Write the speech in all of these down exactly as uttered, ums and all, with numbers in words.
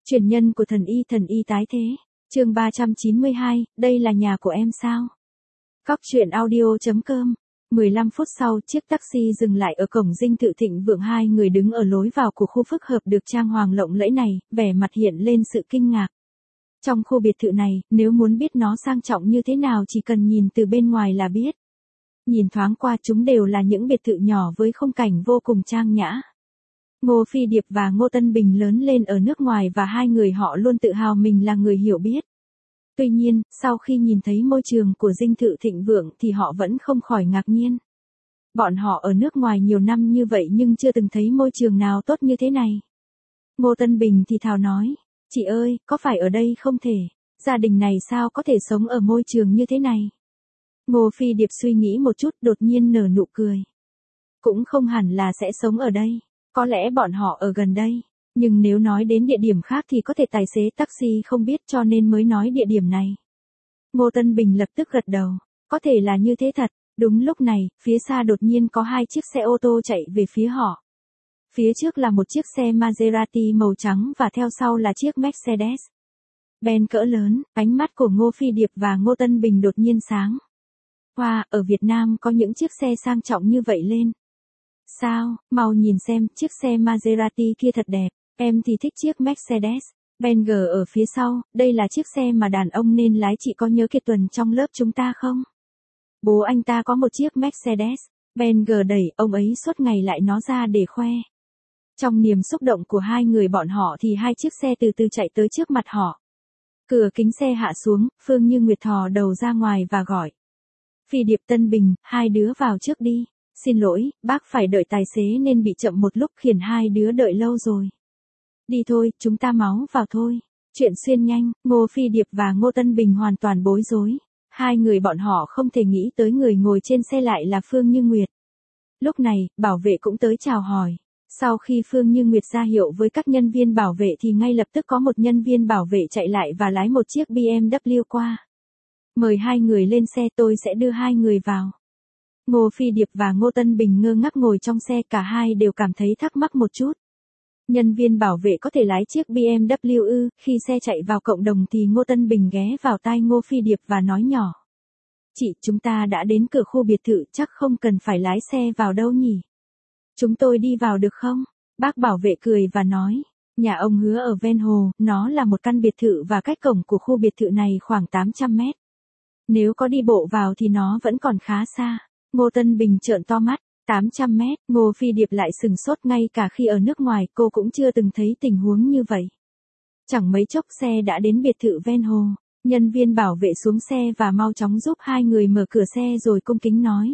Truyền nhân của thần y thần y tái thế. Chương ba trăm chín mươi hai, đây là nhà của em sao? Cóc truyện audio chấm com. mười lăm phút sau, chiếc taxi dừng lại ở cổng dinh thự Thịnh Vượng, hai người đứng ở lối vào của khu phức hợp được trang hoàng lộng lẫy này, vẻ mặt hiện lên sự kinh ngạc. Trong khu biệt thự này, nếu muốn biết nó sang trọng như thế nào chỉ cần nhìn từ bên ngoài là biết. Nhìn thoáng qua chúng đều là những biệt thự nhỏ với khung cảnh vô cùng trang nhã. Ngô Phi Điệp và Ngô Tân Bình lớn lên ở nước ngoài và hai người họ luôn tự hào mình là người hiểu biết. Tuy nhiên, sau khi nhìn thấy môi trường của dinh thự Thịnh Vượng thì họ vẫn không khỏi ngạc nhiên. Bọn họ ở nước ngoài nhiều năm như vậy nhưng chưa từng thấy môi trường nào tốt như thế này. Ngô Tân Bình thì thào nói, chị ơi, có phải ở đây không thể, gia đình này sao có thể sống ở môi trường như thế này? Ngô Phi Điệp suy nghĩ một chút đột nhiên nở nụ cười. Cũng không hẳn là sẽ sống ở đây, có lẽ bọn họ ở gần đây. Nhưng nếu nói đến địa điểm khác thì có thể tài xế taxi không biết cho nên mới nói địa điểm này. Ngô Tân Bình lập tức gật đầu. Có thể là như thế thật. Đúng lúc này, phía xa đột nhiên có hai chiếc xe ô tô chạy về phía họ. Phía trước là một chiếc xe Maserati màu trắng và theo sau là chiếc Mercedes Benz cỡ lớn. Ánh mắt của Ngô Phi Điệp và Ngô Tân Bình đột nhiên sáng. Wow, ở Việt Nam có những chiếc xe sang trọng như vậy lên. Sao, mau nhìn xem, chiếc xe Maserati kia thật đẹp. Em thì thích chiếc Mercedes Benz ở phía sau, đây là chiếc xe mà đàn ông nên lái, chị có nhớ Kiệt Tuần trong lớp chúng ta không? Bố anh ta có một chiếc Mercedes Benz đẩy, ông ấy suốt ngày lại nó ra để khoe. Trong niềm xúc động của hai người bọn họ thì hai chiếc xe từ từ chạy tới trước mặt họ. Cửa kính xe hạ xuống, Phương Như Nguyệt thò đầu ra ngoài và gọi. Phi Điệp, Tân Bình, hai đứa vào trước đi. Xin lỗi, bác phải đợi tài xế nên bị chậm một lúc khiến hai đứa đợi lâu rồi. Đi thôi, chúng ta máu vào thôi. Chuyện xuyên nhanh, Ngô Phi Điệp và Ngô Tân Bình hoàn toàn bối rối. Hai người bọn họ không thể nghĩ tới người ngồi trên xe lại là Phương Như Nguyệt. Lúc này, bảo vệ cũng tới chào hỏi. Sau khi Phương Như Nguyệt ra hiệu với các nhân viên bảo vệ thì ngay lập tức có một nhân viên bảo vệ chạy lại và lái một chiếc bê em vê qua. Mời hai người lên xe, tôi sẽ đưa hai người vào. Ngô Phi Điệp và Ngô Tân Bình ngơ ngác ngồi trong xe, cả hai đều cảm thấy thắc mắc một chút. Nhân viên bảo vệ có thể lái chiếc bê em vê ư? Khi xe chạy vào cộng đồng thì Ngô Tân Bình ghé vào tai Ngô Phi Điệp và nói nhỏ. Chị, chúng ta đã đến cửa khu biệt thự, chắc không cần phải lái xe vào đâu nhỉ? Chúng tôi đi vào được không? Bác bảo vệ cười và nói. Nhà ông Hứa ở ven hồ, nó là một căn biệt thự và cách cổng của khu biệt thự này khoảng tám trăm mét. Nếu có đi bộ vào thì nó vẫn còn khá xa. Ngô Tân Bình trợn to mắt. tám trăm mét, Ngô Phi Điệp lại sừng sốt, ngay cả khi ở nước ngoài cô cũng chưa từng thấy tình huống như vậy. Chẳng mấy chốc xe đã đến biệt thự ven hồ, nhân viên bảo vệ xuống xe và mau chóng giúp hai người mở cửa xe rồi cung kính nói.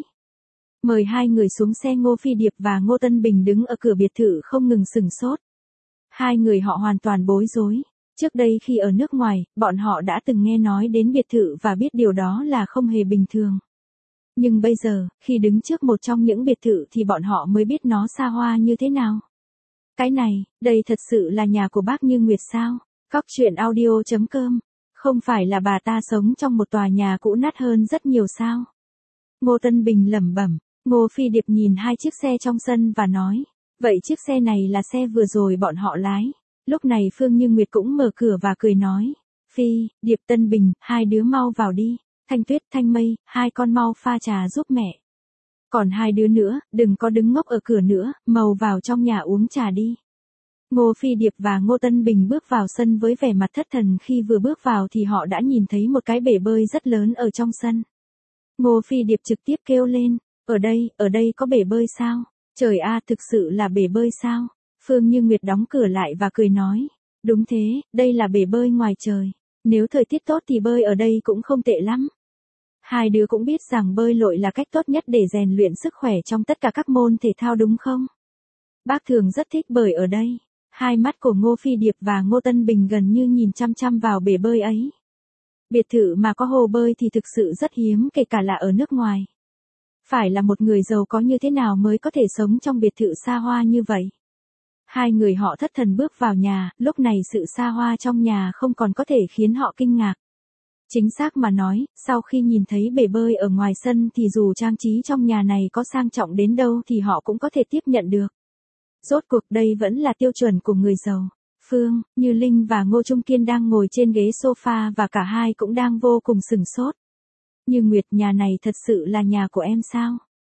Mời hai người xuống xe. Ngô Phi Điệp và Ngô Tân Bình đứng ở cửa biệt thự không ngừng sừng sốt. Hai người họ hoàn toàn bối rối. Trước đây khi ở nước ngoài, bọn họ đã từng nghe nói đến biệt thự và biết điều đó là không hề bình thường. Nhưng bây giờ, khi đứng trước một trong những biệt thự thì bọn họ mới biết nó xa hoa như thế nào. Cái này, đây thật sự là nhà của bác Như Nguyệt sao? Cóc truyện audio chấm com. Không phải là bà ta sống trong một tòa nhà cũ nát hơn rất nhiều sao? Ngô Tân Bình lẩm bẩm. Ngô Phi Điệp nhìn hai chiếc xe trong sân và nói. Vậy chiếc xe này là xe vừa rồi bọn họ lái. Lúc này Phương Như Nguyệt cũng mở cửa và cười nói. Phi, Điệp, Tân Bình, hai đứa mau vào đi. Thanh Tuyết, Thanh Mây, hai con mau pha trà giúp mẹ. Còn hai đứa nữa, đừng có đứng ngốc ở cửa nữa, mau vào trong nhà uống trà đi. Ngô Phi Điệp và Ngô Tân Bình bước vào sân với vẻ mặt thất thần. Khi vừa bước vào thì họ đã nhìn thấy một cái bể bơi rất lớn ở trong sân. Ngô Phi Điệp trực tiếp kêu lên, ở đây, ở đây có bể bơi sao? Trời a, thực sự là bể bơi sao? Phương Như Nguyệt đóng cửa lại và cười nói, đúng thế, đây là bể bơi ngoài trời. Nếu thời tiết tốt thì bơi ở đây cũng không tệ lắm. Hai đứa cũng biết rằng bơi lội là cách tốt nhất để rèn luyện sức khỏe trong tất cả các môn thể thao đúng không? Bác thường rất thích bơi ở đây. Hai mắt của Ngô Phi Điệp và Ngô Tân Bình gần như nhìn chăm chăm vào bể bơi ấy. Biệt thự mà có hồ bơi thì thực sự rất hiếm, kể cả là ở nước ngoài. Phải là một người giàu có như thế nào mới có thể sống trong biệt thự xa hoa như vậy? Hai người họ thất thần bước vào nhà, lúc này sự xa hoa trong nhà không còn có thể khiến họ kinh ngạc. Chính xác mà nói, sau khi nhìn thấy bể bơi ở ngoài sân thì dù trang trí trong nhà này có sang trọng đến đâu thì họ cũng có thể tiếp nhận được. Rốt cuộc đây vẫn là tiêu chuẩn của người giàu. Phương, Như Linh và Ngô Trung Kiên đang ngồi trên ghế sofa và cả hai cũng đang vô cùng sửng sốt. Như Nguyệt, nhà này thật sự là nhà của em sao?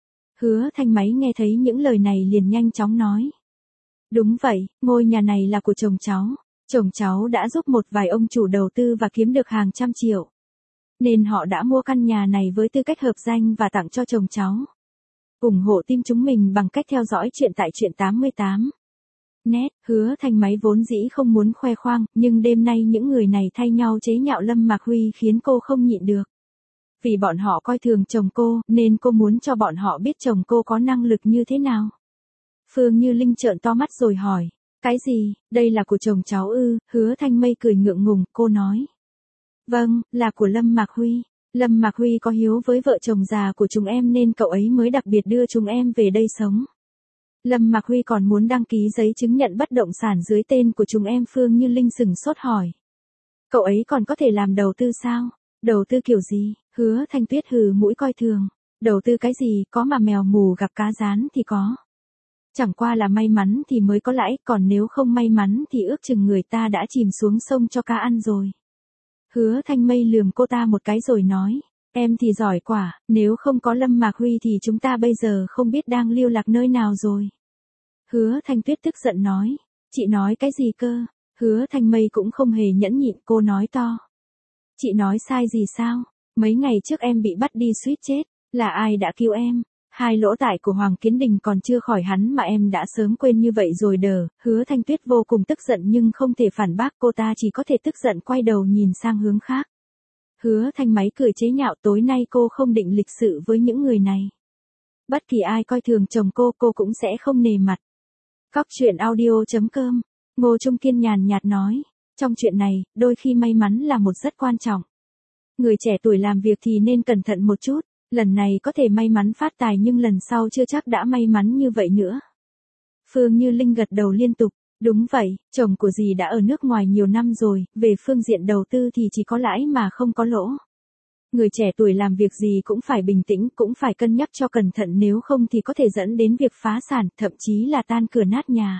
Hứa Thanh Máy nghe thấy những lời này liền nhanh chóng nói. Đúng vậy, ngôi nhà này là của chồng cháu. Chồng cháu đã giúp một vài ông chủ đầu tư và kiếm được hàng trăm triệu. Nên họ đã mua căn nhà này với tư cách hợp danh và tặng cho chồng cháu. Ủng hộ team chúng mình bằng cách theo dõi chuyện tại Truyện tám mươi tám. Net. Hứa Thanh Máy vốn dĩ không muốn khoe khoang, nhưng đêm nay những người này thay nhau chế nhạo Lâm Mạc Huy khiến cô không nhịn được. Vì bọn họ coi thường chồng cô, nên cô muốn cho bọn họ biết chồng cô có năng lực như thế nào. Phương Như Linh trợn to mắt rồi hỏi. Cái gì, đây là của chồng cháu ư? Hứa Thanh Mây cười ngượng ngùng, cô nói. Vâng, là của Lâm Mạc Huy. Lâm Mạc Huy có hiếu với vợ chồng già của chúng em nên cậu ấy mới đặc biệt đưa chúng em về đây sống. Lâm Mạc Huy còn muốn đăng ký giấy chứng nhận bất động sản dưới tên của chúng em. Phương Như Linh sửng sốt hỏi. Cậu ấy còn có thể làm đầu tư sao? Đầu tư kiểu gì? Hứa Thanh Tuyết hừ mũi coi thường. Đầu tư cái gì, có mà mèo mù gặp cá rán thì có. Chẳng qua là may mắn thì mới có lãi, còn nếu không may mắn thì ước chừng người ta đã chìm xuống sông cho cá ăn rồi. Hứa Thanh Mây lườm cô ta một cái rồi nói, em thì giỏi quả, nếu không có Lâm Mạc Huy thì chúng ta bây giờ không biết đang lưu lạc nơi nào rồi. Hứa Thanh Tuyết tức giận nói, chị nói cái gì cơ? Hứa Thanh Mây cũng không hề nhẫn nhịn, cô nói to. Chị nói sai gì sao? Mấy ngày trước em bị bắt đi suýt chết, là ai đã cứu em? Hai lỗ tai của Hoàng Kiến Đình còn chưa khỏi hắn mà em đã sớm quên như vậy rồi đờ. Hứa Thanh Tuyết vô cùng tức giận nhưng không thể phản bác, cô ta chỉ có thể tức giận quay đầu nhìn sang hướng khác. Hứa Thanh Máy cười chế nhạo, tối nay cô không định lịch sự với những người này. Bất kỳ ai coi thường chồng cô, cô cũng sẽ không nề mặt. Cóc truyện audio chấm com. Ngô Trung Kiên nhàn nhạt nói, trong chuyện này, đôi khi may mắn là một rất quan trọng. Người trẻ tuổi làm việc thì nên cẩn thận một chút. Lần này có thể may mắn phát tài nhưng lần sau chưa chắc đã may mắn như vậy nữa. Phương Như Linh gật đầu liên tục. Đúng vậy, chồng của dì đã ở nước ngoài nhiều năm rồi, về phương diện đầu tư thì chỉ có lãi mà không có lỗ. Người trẻ tuổi làm việc gì cũng phải bình tĩnh, cũng phải cân nhắc cho cẩn thận, nếu không thì có thể dẫn đến việc phá sản, thậm chí là tan cửa nát nhà.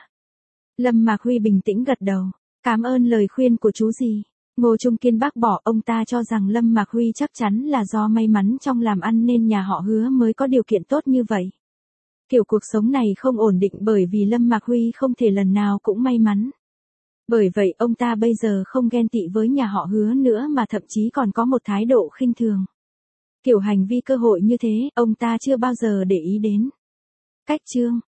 Lâm Mạc Huy bình tĩnh gật đầu. Cảm ơn lời khuyên của chú dì. Ngô Trung Kiên bác bỏ, ông ta cho rằng Lâm Mạc Huy chắc chắn là do may mắn trong làm ăn nên nhà họ Hứa mới có điều kiện tốt như vậy. Kiểu cuộc sống này không ổn định bởi vì Lâm Mạc Huy không thể lần nào cũng may mắn. Bởi vậy ông ta bây giờ không ghen tị với nhà họ Hứa nữa mà thậm chí còn có một thái độ khinh thường. Kiểu hành vi cơ hội như thế, ông ta chưa bao giờ để ý đến. Cách chương